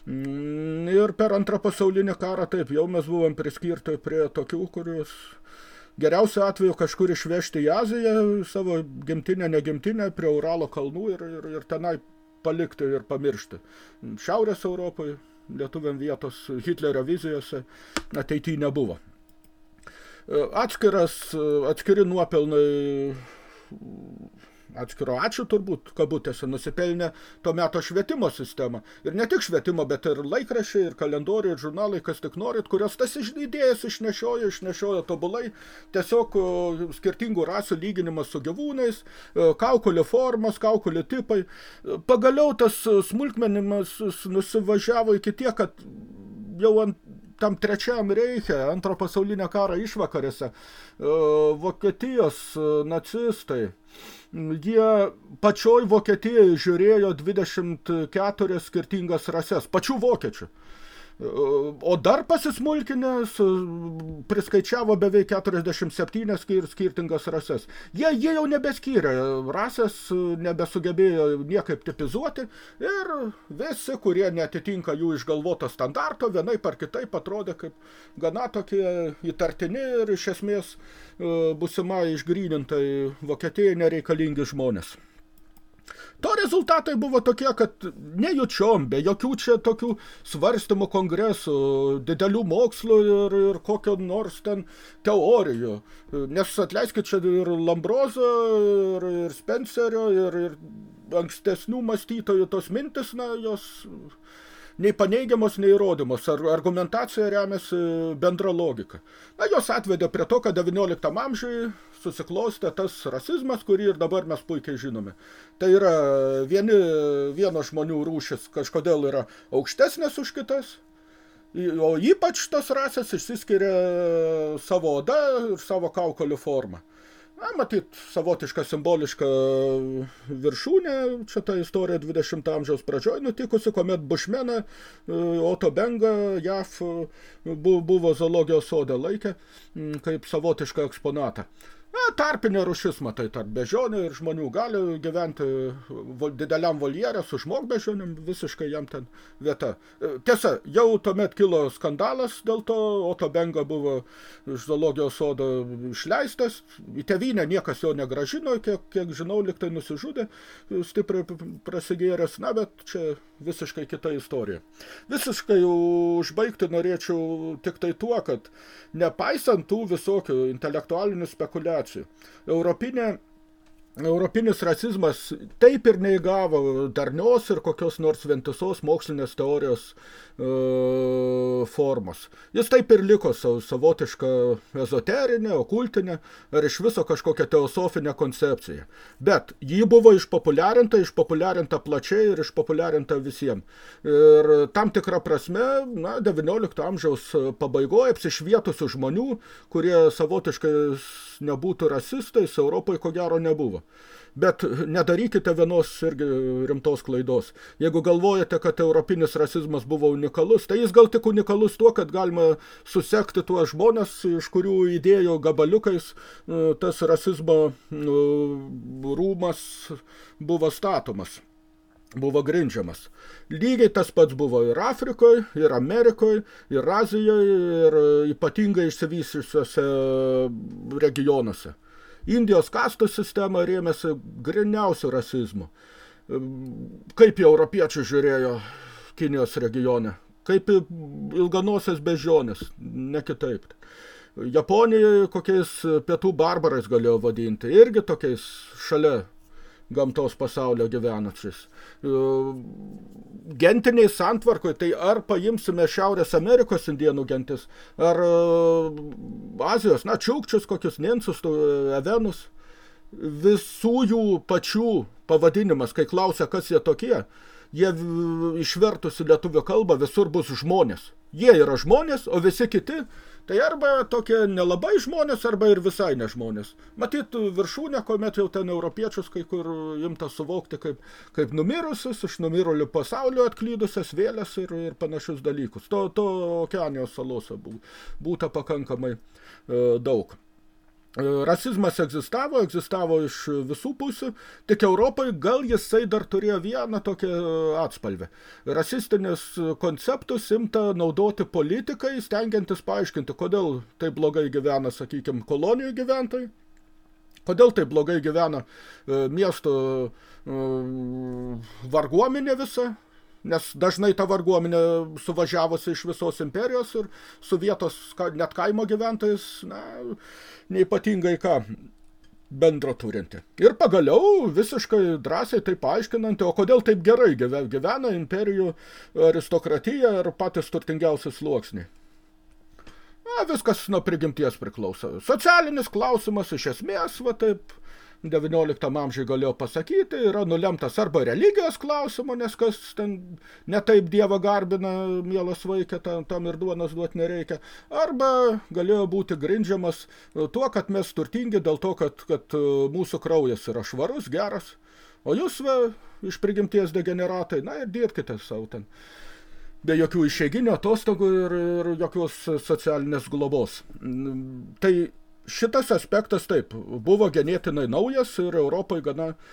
Ir per antrą pasaulinį karą taip, jau mes buvom priskirti prie tokių, kurius geriausiu atveju kažkur išvežti į Aziją, savo gimtinę, negimtinę, prie Uralo kalnų ir tenai palikti ir pamiršti. Šiaurės Europoje lietuviam vietos Hitlerio vizijose ateityje nebuvo. Atskiri nuopelnai, atskiro ačiū turbūt, kabutėse, nusipelnė to meto švietimo sistemą. Ir ne tik švietimo, bet ir laikraščiai, ir kalendoriai, ir žurnalai, kas tik norit, kurios tas idėjas išnešiojo tobulai. Tiesiog skirtingų rasių lyginimas su gyvūnais, kaukulių formos, kaukulių tipai. Pagaliau tas smulkmenimas nusivažiavo iki tiek, kad jau tam trečiam reiche, antro pasaulinio karo išvakarėse, Vokietijos nacistai, jie pačioj Vokietijoje žiūrėjo 24 skirtingas rases, pačių vokiečių. O dar pasismulkinęs priskaičiavo beveik 47 skirtingas rases. Jie jau nebeskyrė, rasės nebesugebėjo niekaip tipizuoti ir visi, kurie neatitinka jų išgalvoto standarto, vienaip ar kitaip atrodė kaip gana tokie įtartini ir iš esmės būsimai išgrynintai Vokietijai nereikalingi žmonės. To rezultatai buvo tokie, kad nejučiom, be jokių čia tokių svarstymų kongresų, didelių mokslų ir kokio nors ten teorijų. Nes atleiskit, čia ir Lambrozo, ir Spencerio, ir ankstesnių mąstytojų tos mintis, jos nei paneigiamos, nei įrodymos. Argumentacija remiasi bendra logika. Jos atvedė prie to, kad 19 amžiui susiklostė tas rasizmas, kurį ir dabar mes puikiai žinome. Tai yra vieno žmonių rūšis kažkodėl yra aukštesnės už kitas, o ypač tos rasės išsiskiria savo oda ir savo kaukolių formą. Matyt, savotiška simboliška viršūnė, čia ta istorija 20 amžiaus pradžioj nutikusi, kuomet Bushmeną Otto Benga JAV buvo zoologijos sode laikė kaip savotišką eksponatą. tarpinė rūšis, matai, tarp beždžionių ir žmonių gali gyventi dideliam voljere su žmogbeždžionėm, visiškai jam ten vieta. Tiesa, jau tuomet kilo skandalas dėl to, Oto Benga buvo iš zoologijos sodo išleistas, į tėvynę niekas jo negražino, kiek žinau, liktai nusižudė, stipriai prasigėręs, na, bet čia visiškai kita istorija. Visiškai užbaigti norėčiau tik tai tuo, kad nepaisant tų visokių intelektualinių spekulacijų, europinis rasizmas taip ir neįgavo darnios ir kokios nors vientisos mokslinės teorijos formos. Jis taip ir liko savotiška ezoterinė, okultinė ar iš viso kažkokia teosofinė koncepcija. Bet ji buvo išpopuliarinta plačiai ir išpopuliarinta visiems. Ir tam tikra prasme, 19 amžiaus pabaigoje apsišvietusių žmonių, kurie savotiškai nebūtų rasistais, Europoje ko gero nebuvo. Bet nedarykite vienos irgi rimtos klaidos. Jeigu galvojate, kad europinis rasizmas buvo unikalus, tai jis gal tik unikalus tuo, kad galima susekti tuos žmones, iš kurių idėjų gabaliukais tas rasizmo rūmas buvo statomas, buvo grindžiamas. Lygiai tas pats buvo ir Afrikoje, ir Amerikoje, ir Azijoje, ir ypatingai išsivysiusiuose regionuose. Indijos kastų sistema rėmėsi griniausių rasizmų. Kaip į europiečių žiūrėjo Kinijos regione, kaip į ilganosios beždžionės, ne kitaip. Japonijoje kokiais pietų barbarais galėjo vadinti, irgi tokiais šalia gamtos pasaulio gyvenančiais. Gentiniai santvarkoje, tai ar paimsime Šiaurės Amerikos indienų gentis, ar Azijos, čiukčius, kokius nensus, evenus, visų jų pačių pavadinimas, kai klausia, kas jie tokie, jie išvertus į lietuvių kalbą visur bus žmonės. Jie yra žmonės, o visi kiti tai arba tokie nelabai žmonės, arba ir visai ne žmonės. Matyt, viršūnė, kuomet jau ten europiečius kai kur imta suvokti kaip numirusius, iš numirulių pasaulio atklydusias vėlės ir panašius dalykus. To Okeanijos salose būta pakankamai daug. Rasizmas egzistavo iš visų pusių, tik Europoje gal jisai dar turėjo vieną tokią atspalvę. Rasistinius konceptus imta naudoti politikai, stengiantis paaiškinti, kodėl taip blogai gyvena, sakykime, kolonijų gyventojai, kodėl taip blogai gyvena miesto varguomenė visa, nes dažnai ta varguomenė suvažiavusi iš visos imperijos ir su vietos net kaimo gyventojais, neypatingai ką bendro turinti. Ir pagaliau visiškai drąsiai taip paaiškinanti, o kodėl taip gerai gyvena imperijų aristokratija ir patys turtingiausi sluoksniai. Viskas nuo prigimties priklauso. Socialinis klausimas iš esmės, taip, 19 amžiui galėjo pasakyti, yra nulemtas arba religijos klausimo, nes kas ten netaip Dievą garbina, mielas vaikė, tam ir duonos duoti nereikia, arba galėjo būti grindžiamas tuo, kad mes turtingi dėl to, kad mūsų kraujas yra švarus, geras, o jūs iš prigimties degeneratai, ir dirbkite savo ten, be jokių išeiginių atostogų ir jokios socialinės globos. Tai šitas aspektas taip, buvo ganėtinai naujas ir Europoje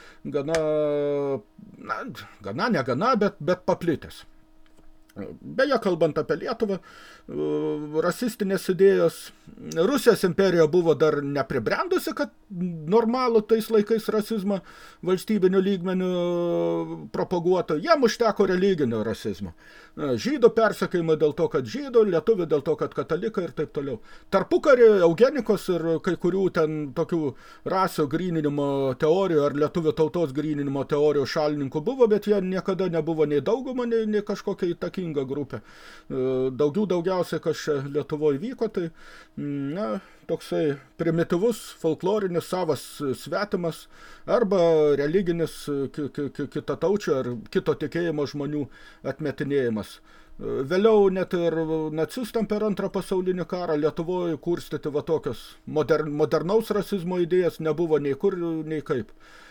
negana, bet paplitęs. Beje, kalbant apie Lietuvą, rasistinės idėjos, Rusijos imperija buvo dar nepribrendusi, kad normalų tais laikais rasizmą valstybiniu lygmeniu propaguotų. Jam užteko religinio rasizmo. Žydų persekiojimai dėl to, kad žydų, lietuvių dėl to, kad katalikai ir taip toliau. Tarpukarį eugenikos ir kai kurių ten tokių rasių gryninimo teorijų ar lietuvių tautos gryninimo teorijų šalininkų buvo, bet jie niekada nebuvo nei dauguma, nei kažkokia įtakinga grupė. Daugiausiai, kas čia Lietuvoje vyko, tai toksai primityvus, folklorinis, savas svetimas arba religinis kitataučio ar kito tikėjimo žmonių atmetinėjimas. Vėliau net ir nacistam per antrą pasaulinį karą Lietuvoje kurstyti tokios modernaus rasizmo idėjas nebuvo nei kur, nei kaip.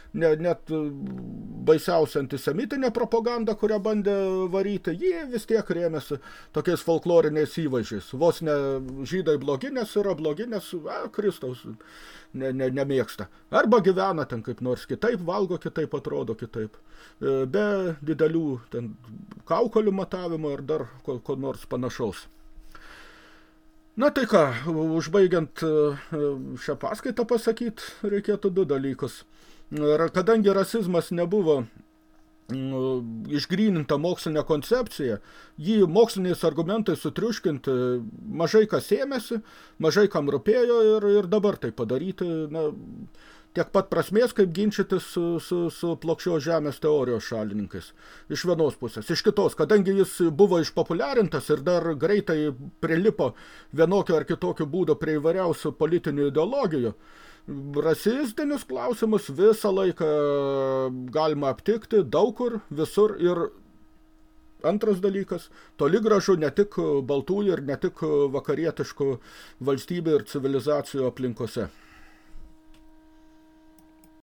net baisiausia antisemitinė propaganda, kurią bandė varyti, jie vis tiek rėmėsi tokiais folkloriniais įvaizdžiais. Vos ne žydai blogi, nes yra blogi, nes Kristaus nemėgsta. Arba gyvena ten kaip nors kitaip, valgo kitaip, atrodo kitaip. Be didelių ten kaukolių matavimo ir dar ko nors panašaus. Na tai ką, užbaigiant šią paskaitą pasakyti, reikėtų du dalykus. Kadangi rasizmas nebuvo išgryninta mokslinė koncepcija, jį moksliniais argumentais sutriuškinti mažai kas ėmėsi, mažai kam rūpėjo ir dabar tai padaryti, tiek pat prasmės, kaip ginčytis su plokščios žemės teorijos šalininkais. Iš vienos pusės. Iš kitos, kadangi jis buvo išpopuliarintas ir dar greitai prilipo vienokio ar kitokio būdo prie įvairiausių politinių ideologijų, rasistinius klausimus visą laiką galima aptikti daug kur, visur ir antras dalykas, toli gražu ne tik baltųjų ir ne tik vakarietiškų valstybių ir civilizacijų aplinkose.